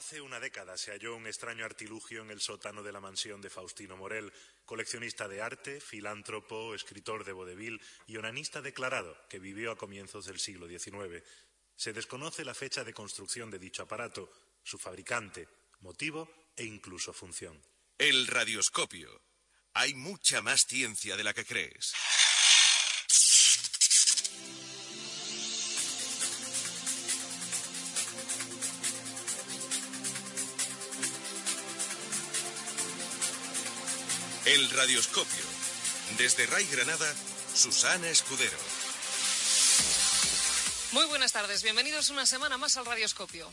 Hace una década se halló un extraño artilugio en el sótano de la mansión de Faustino Morel, coleccionista de arte, filántropo, escritor de vodevil y onanista declarado, que vivió a comienzos del siglo XIX. Se desconoce la fecha de construcción de dicho aparato, su fabricante, motivo e incluso función. El radioscopio. Hay mucha más ciencia de la que crees. El radioscopio. Desde Ray Granada, Susana Escudero. Muy buenas tardes, bienvenidos una semana más al radioscopio.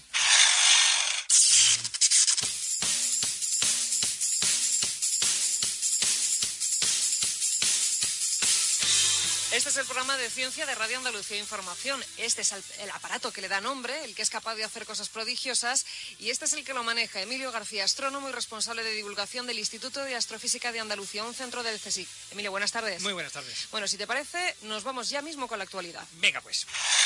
Este es el programa de ciencia de Radio Andalucía Información. Este es el aparato que le da nombre, el que es capaz de hacer cosas prodigiosas, y este es el que lo maneja Emilio García, astrónomo y responsable de divulgación del Instituto de Astrofísica de Andalucía, un centro del CSIC. Emilio, buenas tardes. Muy buenas tardes. Bueno, si te parece, nos vamos ya mismo con la actualidad. Venga, pues.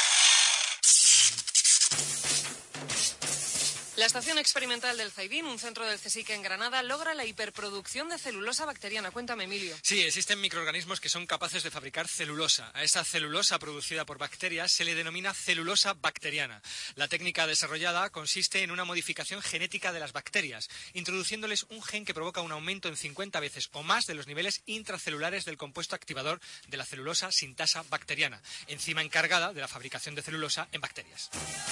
La Estación Experimental del Zaidín, un centro del CSIC en Granada, logra la hiperproducción de celulosa bacteriana. Cuéntame, Emilio. Sí, existen microorganismos que son capaces de fabricar celulosa. A esa celulosa producida por bacterias se le denomina celulosa bacteriana. La técnica desarrollada consiste en una modificación genética de las bacterias, introduciéndoles un gen que provoca un aumento en 50 veces o más de los niveles intracelulares del compuesto activador de la celulosa sintasa bacteriana, enzima encargada de la fabricación de celulosa en bacterias.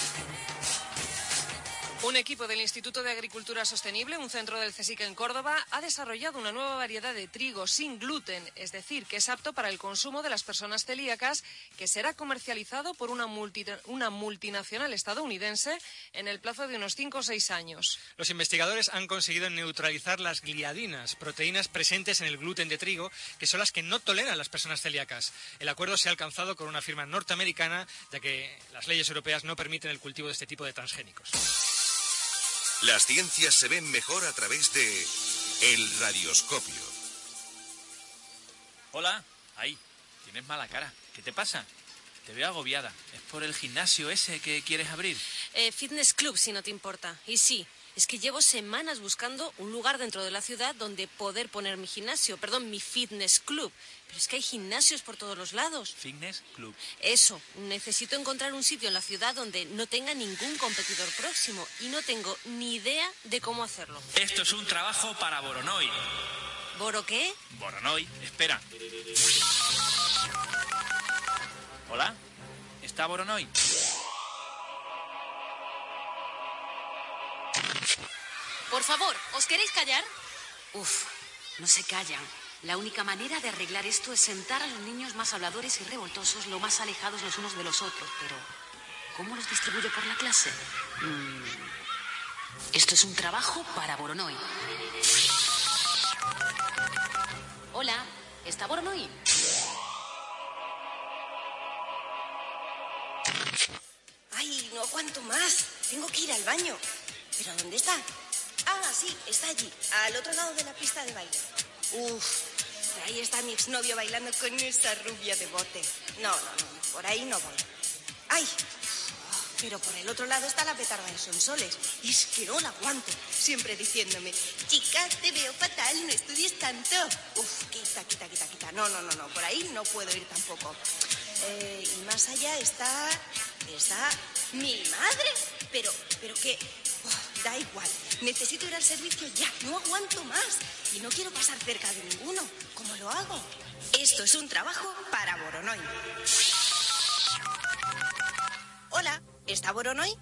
Un equipo del Instituto de Agricultura Sostenible, un centro del CSIC en Córdoba, ha desarrollado una nueva variedad de trigo sin gluten, es decir, que es apto para el consumo de las personas celíacas, que será comercializado por una multinacional estadounidense en el plazo de unos 5 o 6 años. Los investigadores han conseguido neutralizar las gliadinas, proteínas presentes en el gluten de trigo, que son las que no toleran las personas celíacas. El acuerdo se ha alcanzado con una firma norteamericana, ya que las leyes europeas no permiten el cultivo de este tipo de transgénicos. Las ciencias se ven mejor a través de el radioscopio. Hola, ahí, tienes mala cara. ¿Qué te pasa? Te veo agobiada. ¿Es por el gimnasio ese que quieres abrir? Fitness Club, si no te importa. Y sí, es que llevo semanas buscando un lugar dentro de la ciudad donde poder poner mi fitness club. Pero es que hay gimnasios por todos los lados. Fitness Club. Eso, necesito encontrar un sitio en la ciudad donde no tenga ningún competidor próximo y no tengo ni idea de cómo hacerlo. Esto es un trabajo para Voronoi. ¿Boro qué? Voronoi, espera. Hola, ¿está Voronoi? Por favor, ¿os queréis callar? Uf, no se callan. La única manera de arreglar esto es sentar a los niños más habladores y revoltosos lo más alejados los unos de los otros. Pero, ¿cómo los distribuyo por la clase? Esto es un trabajo para Voronoi. Hola, ¿está Voronoi? ¡Ay, no aguanto más! Tengo que ir al baño. ¿Pero dónde está? Ah, sí, está allí, al otro lado de la pista de baile. Uf, ahí está mi exnovio bailando con esa rubia de bote. No, por ahí no voy. ¡Ay! Pero por el otro lado está la petarda de Sonsoles. Y es que no la aguanto. Siempre diciéndome, chica, te veo fatal, no estudies tanto. Uf, quita. No, por ahí no puedo ir tampoco. Y más allá está mi madre. Pero que... da igual, necesito ir al servicio ya, no aguanto más. Y no quiero pasar cerca de ninguno. ¿Cómo lo hago? Esto es un trabajo para Voronoi. Hola, ¿está Voronoi?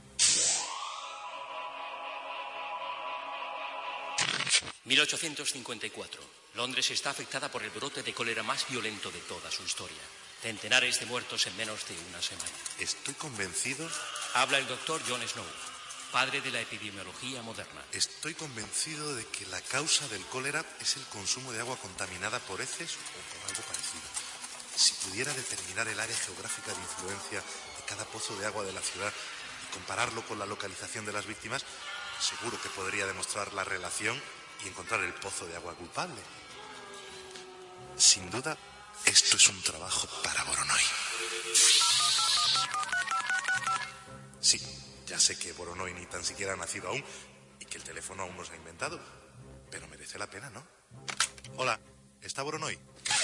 1854. Londres está afectada por el brote de cólera más violento de toda su historia. Centenares de muertos en menos de una semana. Estoy convencido... Habla el doctor John Snow, padre de la epidemiología moderna. Estoy convencido de que la causa del cólera es el consumo de agua contaminada por heces o por algo parecido. Si pudiera determinar el área geográfica de influencia de cada pozo de agua de la ciudad y compararlo con la localización de las víctimas, seguro que podría demostrar la relación y encontrar el pozo de agua culpable. Sin duda, esto es un trabajo para Voronoi. Sí, ya sé que Voronoi ni tan siquiera ha nacido aún, que el teléfono aún no se ha inventado. Pero merece la pena, ¿no? Hola, ¿está Voronoi?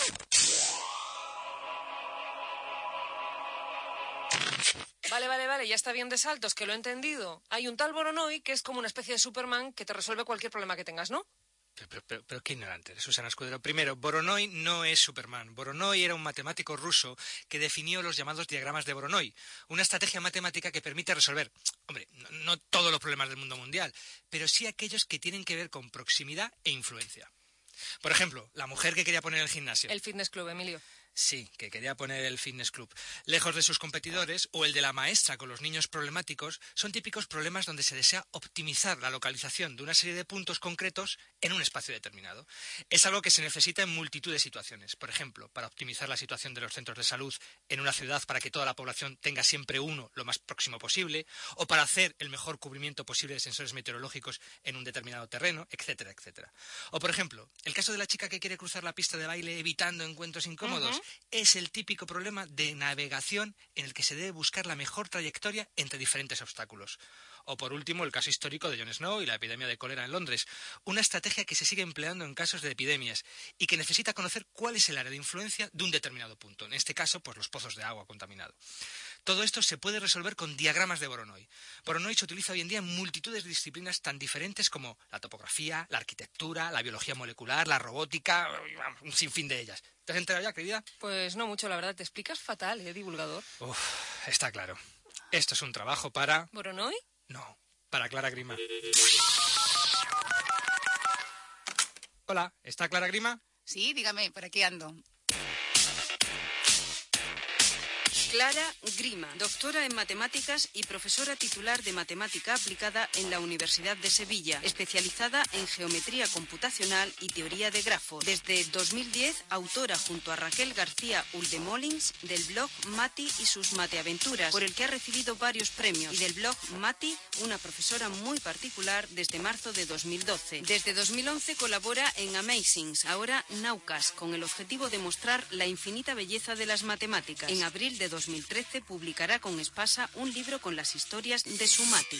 Vale, ya está bien de saltos, que lo he entendido. Hay un tal Voronoi que es como una especie de Superman que te resuelve cualquier problema que tengas, ¿no? Pero qué ignorante eres, Susana Escudero. Primero, Voronoi no es Superman. Voronoi era un matemático ruso que definió los llamados diagramas de Voronoi, una estrategia matemática que permite resolver, hombre, no todos los problemas del mundo mundial, pero sí aquellos que tienen que ver con proximidad e influencia. Por ejemplo, la mujer que quería poner el gimnasio. El fitness club, Emilio. Sí, que quería poner el fitness club lejos de sus competidores, o el de la maestra con los niños problemáticos, son típicos problemas donde se desea optimizar la localización de una serie de puntos concretos en un espacio determinado. Es algo que se necesita en multitud de situaciones. Por ejemplo, para optimizar la situación de los centros de salud en una ciudad para que toda la población tenga siempre uno lo más próximo posible, o para hacer el mejor cubrimiento posible de sensores meteorológicos en un determinado terreno, etcétera, etcétera. O, por ejemplo, el caso de la chica que quiere cruzar la pista de baile evitando encuentros incómodos. Es el típico problema de navegación en el que se debe buscar la mejor trayectoria entre diferentes obstáculos. O por último, el caso histórico de Jon Snow y la epidemia de cólera en Londres, una estrategia que se sigue empleando en casos de epidemias y que necesita conocer cuál es el área de influencia de un determinado punto, en este caso, pues los pozos de agua contaminado. Todo esto se puede resolver con diagramas de Voronoi. Voronoi se utiliza hoy en día en multitud de disciplinas tan diferentes como la topografía, la arquitectura, la biología molecular, la robótica, un sinfín de ellas. ¿Te has enterado ya, querida? Pues no mucho, la verdad. Te explicas fatal, divulgador. Está claro. Esto es un trabajo para... ¿Voronoi? No, para Clara Grima. Hola, ¿está Clara Grima? Sí, dígame, por aquí ando. Clara Grima, doctora en matemáticas y profesora titular de matemática aplicada en la Universidad de Sevilla, especializada en geometría computacional y teoría de grafos. Desde 2010, autora junto a Raquel García Uldemolins del blog Mati y sus mateaventuras, por el que ha recibido varios premios, y del blog Mati, una profesora muy particular desde marzo de 2012. Desde 2011 colabora en Amazings, ahora Naucas, con el objetivo de mostrar la infinita belleza de las matemáticas. En abril de 2013 publicará con Espasa un libro con las historias de su Mati.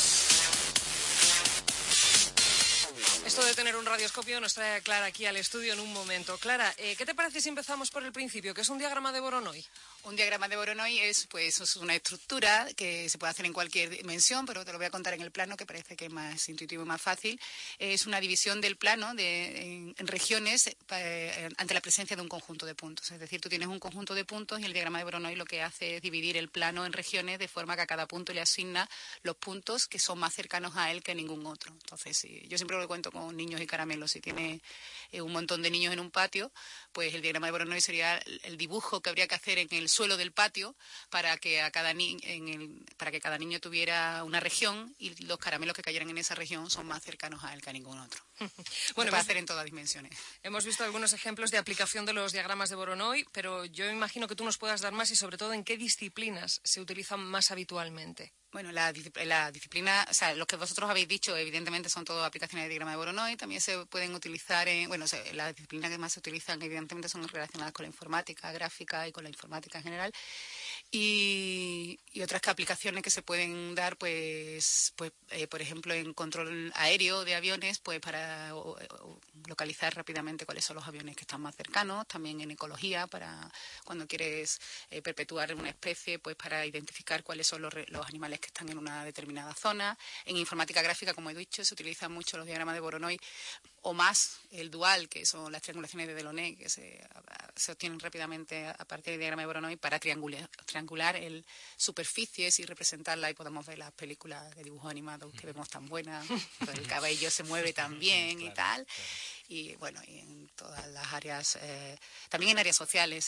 Esto de tener un radioscopio nos trae a Clara aquí al estudio en un momento. Clara, ¿qué te parece si empezamos por el principio, que es un diagrama de Voronoi? Un diagrama de Voronoi es una estructura que se puede hacer en cualquier dimensión, pero te lo voy a contar en el plano, que parece que es más intuitivo y más fácil. Es una división del plano en regiones ante la presencia de un conjunto de puntos. Es decir, tú tienes un conjunto de puntos y el diagrama de Voronoi lo que hace es dividir el plano en regiones de forma que a cada punto le asigna los puntos que son más cercanos a él que a ningún otro. Entonces, yo siempre lo cuento con niños y caramelos. Si tiene un montón de niños en un patio, pues el diagrama de Voronoi sería el dibujo que habría que hacer en el suelo del patio para que cada niño tuviera una región, y los caramelos que cayeran en esa región son más cercanos a él que a ningún otro. Bueno, se puede hacer en todas dimensiones. Hemos visto algunos ejemplos de aplicación de los diagramas de Voronoi, pero yo imagino que tú nos puedas dar más, y sobre todo en qué disciplinas se utilizan más habitualmente. Bueno, la disciplina, o sea, lo que vosotros habéis dicho, evidentemente son todo aplicaciones de diagrama de Voronoi. También se pueden utilizar las disciplinas que más se utilizan, evidentemente, son relacionadas con la informática gráfica y con la informática en general. Y otras aplicaciones que se pueden dar, pues por ejemplo, en control aéreo de aviones, pues para localizar rápidamente cuáles son los aviones que están más cercanos. También en ecología, para cuando quieres perpetuar una especie, pues para identificar cuáles son los animales que están en una determinada zona. En informática gráfica, como he dicho, se utilizan mucho los diagramas de Voronoi, o más el dual, que son las triangulaciones de Delaunay, que se obtienen rápidamente a partir del diagrama de Voronoi para triangular el superficies y representarla, y podemos ver las películas de dibujos animados que vemos tan buenas, el cabello se mueve tan bien, claro, y tal. Claro. Y bueno, y en todas las áreas, también en áreas sociales,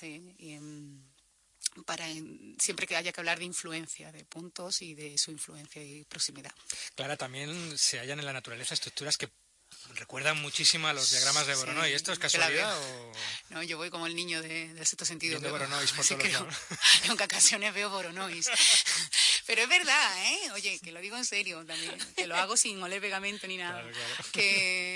siempre que haya que hablar de influencia, de puntos y de su influencia y proximidad. Clara, también se hallan en la naturaleza estructuras que recuerdan muchísimo a los diagramas de Voronoi. Sí, ¿esto es casualidad o...? No, yo voy como el niño del sexto sentido. Viendo Voronois por todos lados. En ocasiones veo Voronois. Pero es verdad, ¿eh? Oye, que lo digo en serio también, que lo hago sin oler pegamento ni nada. Claro. Que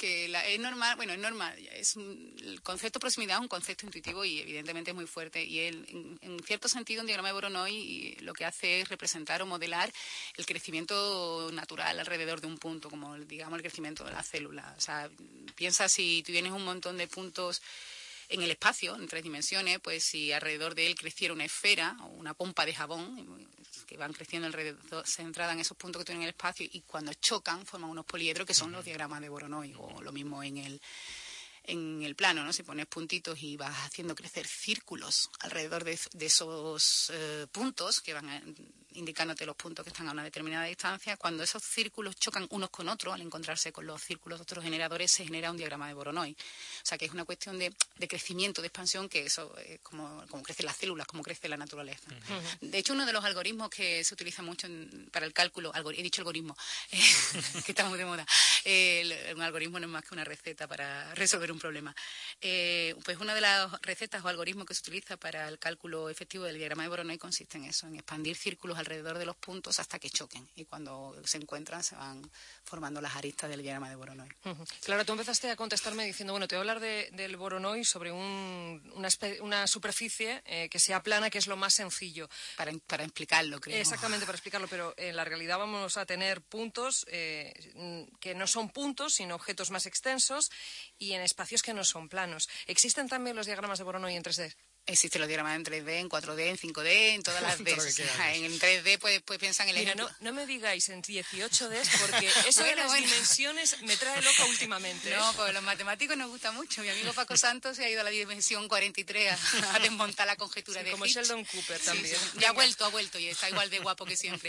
que es normal, el concepto de proximidad es un concepto intuitivo y evidentemente es muy fuerte. Y en cierto sentido, un diagrama de Voronoi lo que hace es representar o modelar el crecimiento natural alrededor de un punto, como digamos el crecimiento de la célula. O sea, piensa si tú tienes un montón de puntos en el espacio, en 3 dimensiones, pues si alrededor de él creciera una esfera o una pompa de jabón, que van creciendo alrededor, centrada en esos puntos que tienen en el espacio, y cuando chocan forman unos poliedros que son los diagramas de Voronoi, o lo mismo en el plano, ¿no? Si pones puntitos y vas haciendo crecer círculos alrededor de esos puntos que van indicándote los puntos que están a una determinada distancia, cuando esos círculos chocan unos con otros, al encontrarse con los círculos de otros generadores, se genera un diagrama de Voronoi. O sea, que es una cuestión de crecimiento, de expansión, que eso es como crecen las células, como crece la naturaleza. De hecho, uno de los algoritmos que se utiliza mucho para el cálculo, he dicho algoritmo, que está muy de moda, un algoritmo no es más que una receta para resolver un problema. Pues una de las recetas o algoritmos que se utiliza para el cálculo efectivo del diagrama de Voronoi consiste en eso, en expandir círculos alrededor de los puntos hasta que choquen, y cuando se encuentran se van formando las aristas del diagrama de Voronoi. Claro, tú empezaste a contestarme diciendo, bueno, te voy a hablar del Voronoi sobre una superficie que sea plana, que es lo más sencillo. Para explicarlo, creo. Exactamente, para explicarlo, pero en la realidad vamos a tener puntos que no son puntos, sino objetos más extensos, y en espacios que no son planos. ¿Existen también los diagramas de Voronoi en 3D? Existen los diagramas en 3D, en 4D, en 5D, en todas las Ds. En 3D pues piensan en el ejemplo. No me digáis en 18Ds, porque eso de las dimensiones me trae loca últimamente. No, pues los matemáticos nos gusta mucho. Mi amigo Paco Santos se ha ido a la dimensión 43 a desmontar la conjetura de como Higgs. Sheldon Cooper también. Sí. Ya ha vuelto y está igual de guapo que siempre.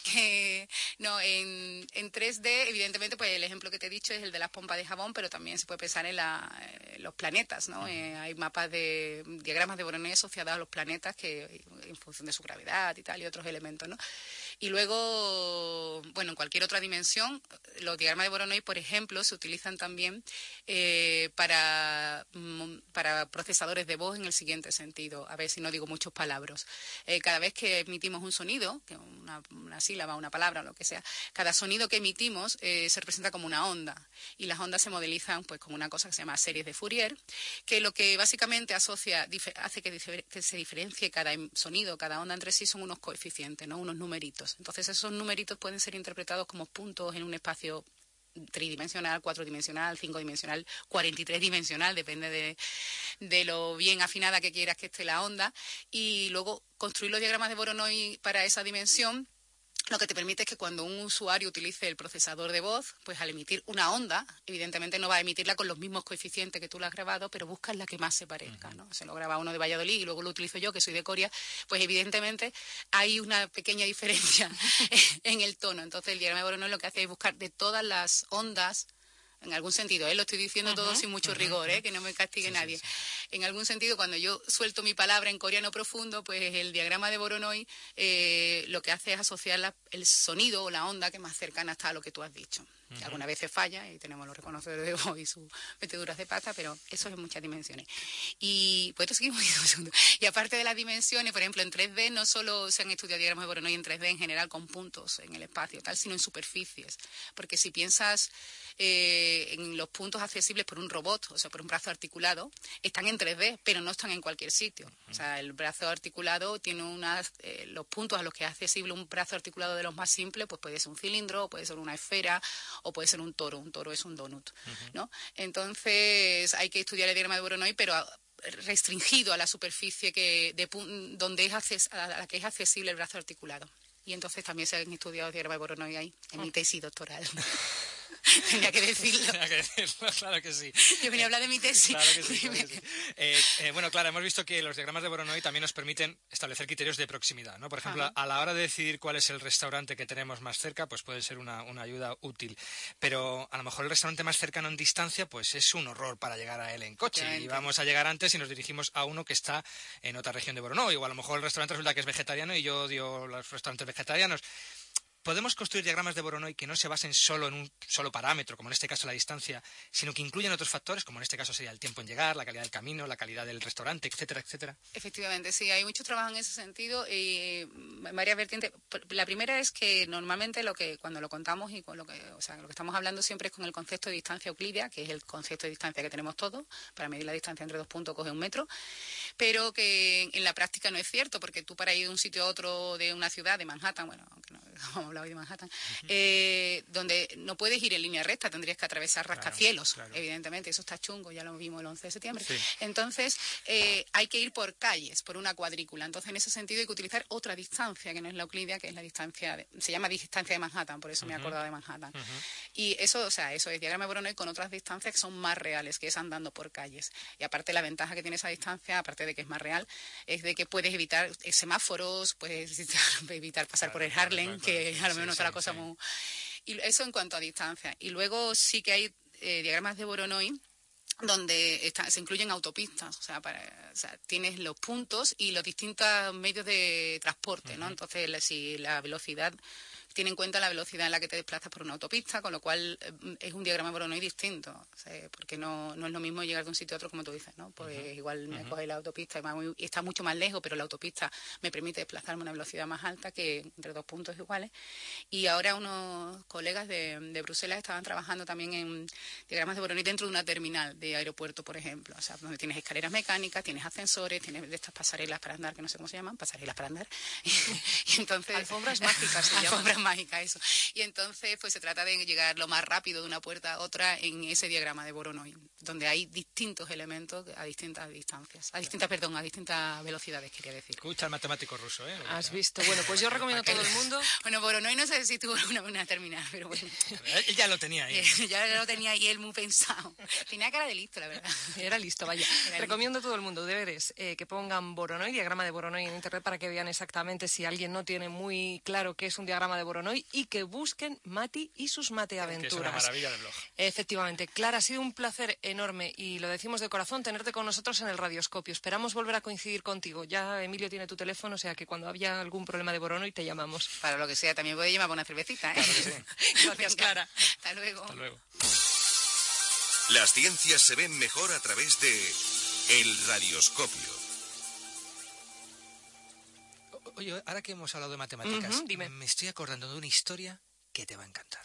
En 3D, evidentemente, pues el ejemplo que te he dicho es el de las pompas de jabón, pero también se puede pensar en los planetas, ¿no? Hay mapas de diagramas de Voronoi asociados a los planetas que en función de su gravedad y tal, y otros elementos, ¿no? Y luego, bueno, en cualquier otra dimensión, los diagramas de Voronoi, por ejemplo, se utilizan también para procesadores de voz en el siguiente sentido. A ver si no digo muchas palabras. Cada vez que emitimos un sonido, que una sílaba, una palabra, lo que sea, cada sonido que emitimos se representa como una onda. Y las ondas se modelizan pues con una cosa que se llama series de Fourier, que lo que básicamente hace que se diferencie cada sonido, cada onda entre sí, son unos coeficientes, ¿no? Unos numeritos. Entonces esos numeritos pueden ser interpretados como puntos en un espacio tridimensional, 4-dimensional, 5-dimensional, 43-dimensional, depende de lo bien afinada que quieras que esté la onda. Y luego construir los diagramas de Voronoi para esa dimensión lo que te permite es que cuando un usuario utilice el procesador de voz, pues al emitir una onda, evidentemente no va a emitirla con los mismos coeficientes que tú la has grabado, pero buscas la que más se parezca, ¿no? Se lo graba uno de Valladolid y luego lo utilizo yo, que soy de Coria, pues evidentemente hay una pequeña diferencia en el tono. Entonces el diagrama de Voronoi lo que hace es buscar de todas las ondas, en algún sentido, lo estoy diciendo todo sin mucho rigor, que no me castigue nadie. Sí. En algún sentido, cuando yo suelto mi palabra en coreano profundo, pues el diagrama de Voronoi lo que hace es asociar el sonido o la onda que más cercana está a lo que tú has dicho. Que algunas veces falla y tenemos los reconocedores de voz y sus meteduras de pata, pero eso es en muchas dimensiones. Y pues esto seguimos un segundo. Y aparte de las dimensiones, por ejemplo, en 3D no solo se han estudiado diagramas de Voronoi en 3D en general con puntos en el espacio, tal, sino en superficies. Porque si piensas en los puntos accesibles por un robot, o sea, por un brazo articulado, están en 3D, pero no están en cualquier sitio. O sea, el brazo articulado tiene los puntos a los que es accesible un brazo articulado de los más simples, pues puede ser un cilindro, puede ser una esfera, o puede ser un toro. Un toro es un donut, ¿no? Entonces hay que estudiar el diagrama de Voronoi, pero restringido a la superficie donde a la que es accesible el brazo articulado. Y entonces también se han estudiado el diagrama de Voronoi ahí, en mi tesis doctoral. Tenía que decirlo. Claro que sí. Yo venía a hablar de mi tesis. Claro que sí. Bueno, claro, hemos visto que los diagramas de Voronoi también nos permiten establecer criterios de proximidad, ¿no? Por ejemplo, a la hora de decidir cuál es el restaurante que tenemos más cerca, pues puede ser una ayuda útil. Pero a lo mejor el restaurante más cercano en distancia, pues es un horror para llegar a él en coche. Y vamos a llegar antes y nos dirigimos a uno que está en otra región de Voronoi. O a lo mejor el restaurante resulta que es vegetariano y yo odio los restaurantes vegetarianos. ¿Podemos construir diagramas de Voronoi que no se basen solo en un solo parámetro, como en este caso la distancia, sino que incluyan otros factores, como en este caso sería el tiempo en llegar, la calidad del camino, la calidad del restaurante, etcétera, etcétera? Efectivamente, sí, hay mucho trabajo en ese sentido y varias vertientes. La primera es que normalmente cuando lo contamos y con lo que estamos hablando siempre es con el concepto de distancia euclídea, que es el concepto de distancia que tenemos todos. Para medir la distancia entre 2 puntos coge 1 metro, pero que en la práctica no es cierto, porque tú para ir de un sitio a otro de una ciudad, de Manhattan, bueno, aunque no hemos hablado hoy de Manhattan, donde no puedes ir en línea recta, tendrías que atravesar rascacielos, claro. Evidentemente, eso está chungo, ya lo vimos el 11 de septiembre. Sí. Entonces, hay que ir por calles, por una cuadrícula. Entonces, en ese sentido hay que utilizar otra distancia, que no es la euclídea, que es la distancia, se llama distancia de Manhattan, por eso me he acordado de Manhattan. Y eso es diagrama de Voronoi con otras distancias que son más reales, que es andando por calles. Y aparte, la ventaja que tiene esa distancia, aparte de que es más real, es de que puedes evitar semáforos, puedes evitar pasar por el Harlem, que a lo mejor no está la cosa muy... Y eso en cuanto a distancia. Y luego sí que hay diagramas de Voronoi donde se incluyen autopistas, o sea, tienes los puntos y los distintos medios de transporte, ¿no? Entonces, si la velocidad tiene en cuenta la velocidad en la que te desplazas por una autopista, con lo cual es un diagrama Voronoi distinto, o sea, porque no es lo mismo llegar de un sitio a otro, como tú dices, ¿no? Pues igual me coge la autopista y está mucho más lejos, pero la autopista me permite desplazarme a una velocidad más alta que entre 2 puntos iguales. Y ahora unos colegas de Bruselas estaban trabajando también en diagramas de Voronoi dentro de una terminal de aeropuerto, por ejemplo, o sea, donde tienes escaleras mecánicas, tienes ascensores, tienes de estas pasarelas para andar, que no sé cómo se llaman, pasarelas para andar. Y entonces... Alfombras mágicas se llaman. Alfombras mágicas, eso. Y entonces, pues se trata de llegar lo más rápido de una puerta a otra en ese diagrama de Voronoi, donde hay distintos elementos a distintas distancias, a distintas velocidades, quería decir. Escucha el matemático ruso, ¿eh? Has visto. Bueno, pues yo recomiendo a todo el mundo... Bueno, Voronoi no sé si tuvo una terminal, pero bueno. Él ya lo tenía ahí. Ya lo tenía ahí él muy pensado. Tenía cara de listo, la verdad. Era listo, vaya. Recomiendo a todo el mundo, deberes, que pongan Voronoi, diagrama de Voronoi en internet para que vean exactamente si alguien no tiene muy claro qué es un diagrama de Voronoi y que busquen Mati y sus mateaventuras. Que es una maravilla de blog. Efectivamente. Clara, ha sido un placer enorme y lo decimos de corazón tenerte con nosotros en el Radioscopio. Esperamos volver a coincidir contigo. Ya Emilio tiene tu teléfono, o sea que cuando haya algún problema de Voronoi te llamamos. Para lo que sea, también puede llamar para una cervecita, ¿eh? Claro que sí. Gracias, Clara. Hasta luego. Hasta luego. Las ciencias se ven mejor a través de el Radioscopio. Oye, ahora que hemos hablado de matemáticas, dime. Me estoy acordando de una historia que te va a encantar.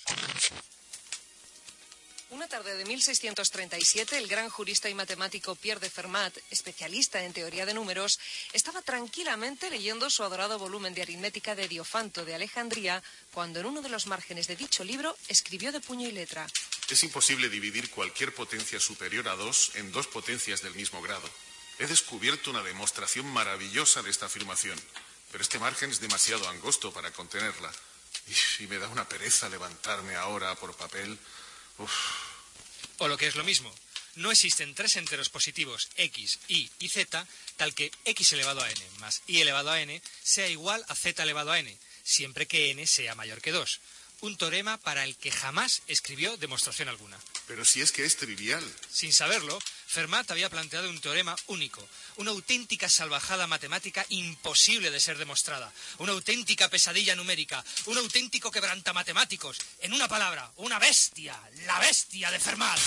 Una tarde de 1637, el gran jurista y matemático Pierre de Fermat, especialista en teoría de números, estaba tranquilamente leyendo su adorado volumen de aritmética de Diofanto de Alejandría, cuando en uno de los márgenes de dicho libro escribió de puño y letra: Es imposible dividir cualquier potencia superior a 2 en 2 potencias del mismo grado. He descubierto una demostración maravillosa de esta afirmación, pero este margen es demasiado angosto para contenerla. Y me da una pereza levantarme ahora por papel. Uf. O lo que es lo mismo, no existen 3 enteros positivos x, y z, tal que x elevado a n más y elevado a n sea igual a z elevado a n, siempre que n sea mayor que 2. Un teorema para el que jamás escribió demostración alguna. Pero si es que es trivial. Sin saberlo, Fermat había planteado un teorema único, una auténtica salvajada matemática imposible de ser demostrada, una auténtica pesadilla numérica, un auténtico quebrantammatemáticos. En una palabra, una bestia, la bestia de Fermat.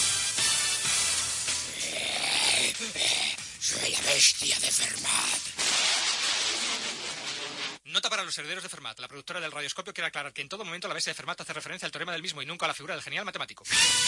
Soy la bestia de Fermat. Nota para los herederos de Fermat. La productora del Radioscopio quiere aclarar que en todo momento la bestia de Fermat hace referencia al teorema del mismo y nunca a la figura del genial matemático.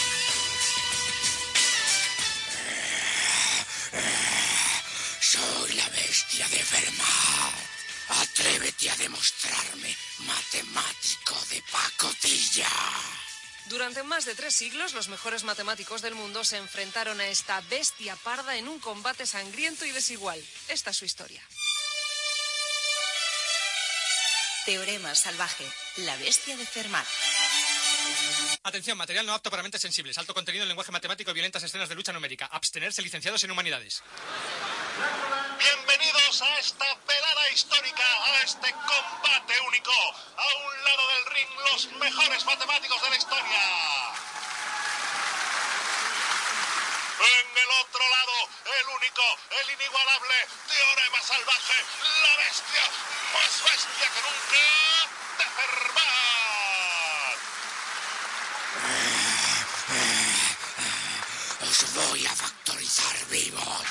Soy la bestia de Fermat. Atrévete a demostrarme, matemático de pacotilla. Durante más de 3 siglos, los mejores matemáticos del mundo se enfrentaron a esta bestia parda en un combate sangriento y desigual. Esta es su historia. Teorema salvaje, la bestia de Fermat. Atención, material no apto para mentes sensibles, alto contenido en lenguaje matemático y violentas escenas de lucha numérica. Abstenerse, licenciados en humanidades. Bienvenidos a esta velada histórica, a este combate único. A un lado del ring, los mejores matemáticos de la historia. En el otro lado, el único, el inigualable, teorema salvaje, la bestia, más bestia que nunca, de Fermat. Os voy a factorizar vivos.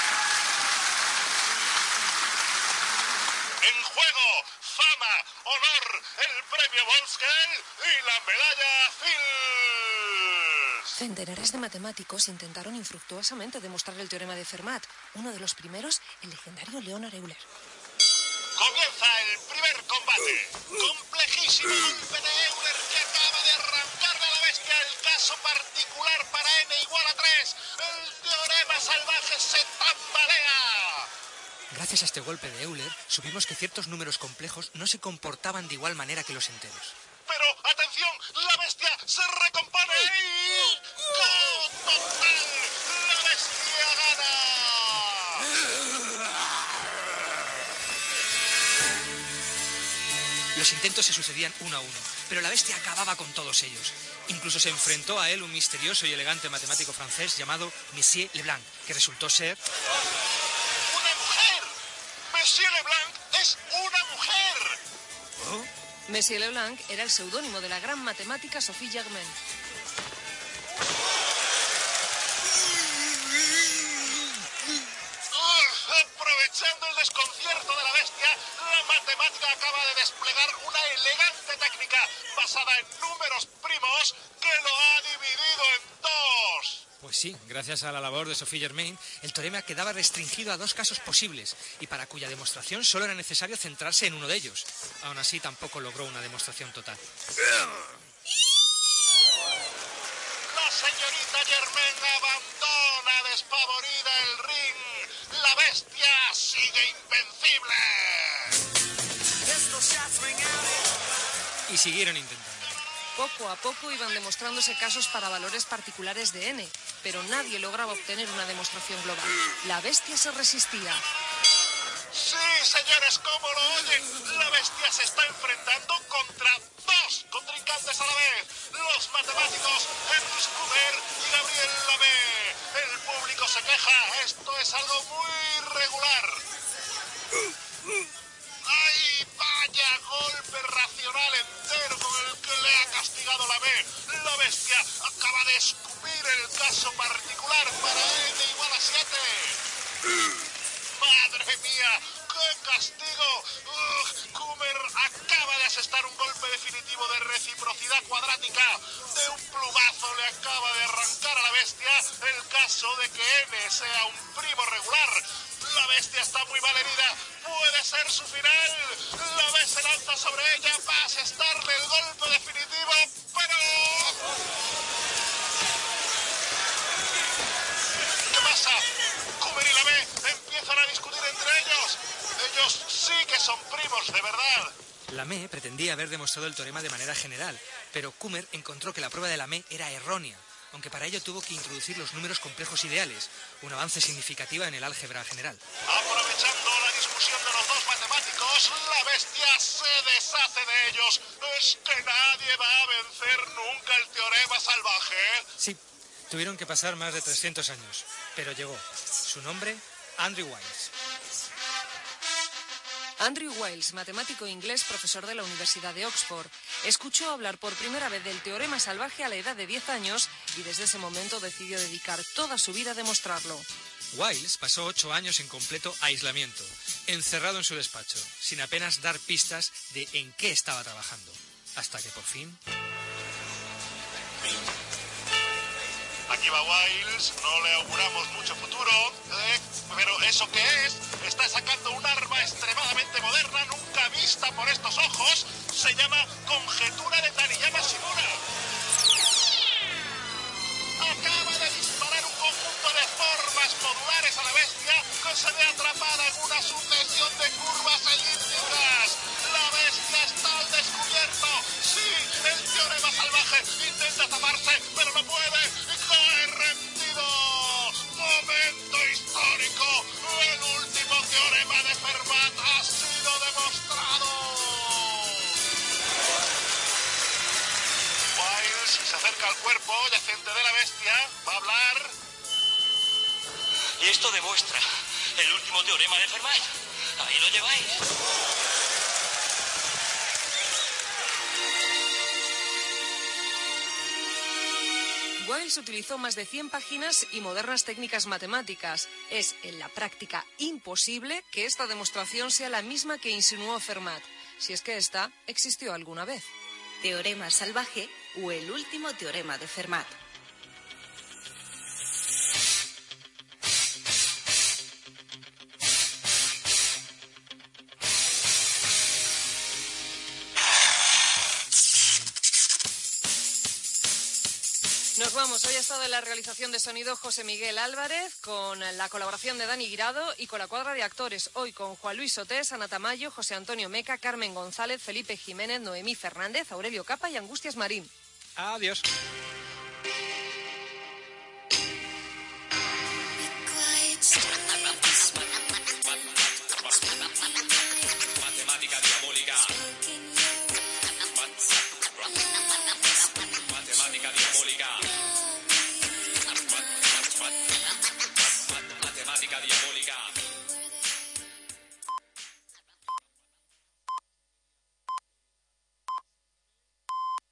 En juego, fama, honor, el premio Volkswagen y la medalla Fields. Centenares de matemáticos intentaron infructuosamente demostrar el teorema de Fermat. Uno de los primeros, el legendario Leonhard Euler. Comienza el primer combate. Complejísimo golpe de Euler que acaba de arrancarle a la bestia el caso particular para n igual a 3. El teorema salvaje se tambalea. Gracias a este golpe de Euler, supimos que ciertos números complejos no se comportaban de igual manera que los enteros. Pero, atención, la bestia se recompone y... ¡Go total! ¡La bestia gana! Los intentos se sucedían uno a uno, pero la bestia acababa con todos ellos. Incluso se enfrentó a él un misterioso y elegante matemático francés llamado Monsieur Leblanc, que resultó ser... ¡Una mujer! ¡Monsieur Leblanc es una mujer! ¿Oh? Monsieur Leblanc era el seudónimo de la gran matemática Sophie Germain. Aprovechando el desconcierto de la bestia, la matemática acaba de desplegar una elegante técnica basada en números primos que lo ha dividido en dos. Pues sí, gracias a la labor de Sophie Germain, el teorema quedaba restringido a dos casos posibles y para cuya demostración solo era necesario centrarse en uno de ellos. Aún así, tampoco logró una demostración total. La señorita Germain abandona despavorida el ring. La bestia sigue invencible. Y siguieron intentando. Poco a poco iban demostrándose casos para valores particulares de n, pero nadie lograba obtener una demostración global. La bestia se resistía. Sí, señores, ¿cómo lo oyen? La bestia se está enfrentando contra dos contrincantes a la vez. Los matemáticos Ernst Kummer y Gabriel Lamé. El público se queja. Esto es algo muy regular. ¡Ay, vaya golpe racional entero con el que le ha castigado Lamé! La bestia acaba de escupir el caso particular para n igual a 7. ¡Madre mía! ¡Qué castigo! Kummer acaba de asestar un golpe definitivo de reciprocidad cuadrática. De un plumazo le acaba de arrancar a la bestia el caso de que n sea un primo regular. La bestia está muy mal herida. Puede ser su final. La B se lanza sobre ella para asestarle el golpe definitivo, pero... ¿Qué pasa? Kummer y la B empiezan a discutir entre ellos. Ellos sí que son primos, de verdad. Lamé pretendía haber demostrado el teorema de manera general, pero Kummer encontró que la prueba de Lamé era errónea, aunque para ello tuvo que introducir los números complejos ideales, un avance significativo en el álgebra general. Aprovechando la discusión de los dos matemáticos, la bestia se deshace de ellos. ¿Es que nadie va a vencer nunca el teorema salvaje? Sí, tuvieron que pasar más de 300 años, pero llegó. Su nombre, Andrew Wiles. Andrew Wiles, matemático inglés, profesor de la Universidad de Oxford, escuchó hablar por primera vez del teorema salvaje a la edad de 10 años y desde ese momento decidió dedicar toda su vida a demostrarlo. Wiles pasó 8 años en completo aislamiento, encerrado en su despacho, sin apenas dar pistas de en qué estaba trabajando, hasta que por fin... Aquí va Wiles, no le auguramos mucho futuro, pero ¿eso qué es? Está sacando un arma extremadamente moderna, nunca vista por estos ojos. Se llama conjetura de Taniyama-Shimura. Acaba de disparar un conjunto de formas modulares a la bestia que se ve atrapada en una sucesión de curvas elípticas. La bestia está al descubierto. Sí, el teorema salvaje intenta taparse, pero no puede y cae rendido. Momento histórico. El último teorema de Fermat ha sido demostrado. Wiles se acerca al cuerpo yacente de la bestia. Va a hablar. Y esto demuestra el último teorema de Fermat. Ahí lo lleváis. Wiles utilizó más de 100 páginas y modernas técnicas matemáticas. Es, en la práctica, imposible que esta demostración sea la misma que insinuó Fermat, si es que ésta existió alguna vez. Teorema salvaje o el último teorema de Fermat. Nos vamos. Hoy ha estado en la realización de sonido José Miguel Álvarez, con la colaboración de Dani Guirado y con la cuadra de actores. Hoy con Juan Luis Sotés, Ana Tamayo, José Antonio Meca, Carmen González, Felipe Jiménez, Noemí Fernández, Aurelio Capa y Angustias Marín. Adiós.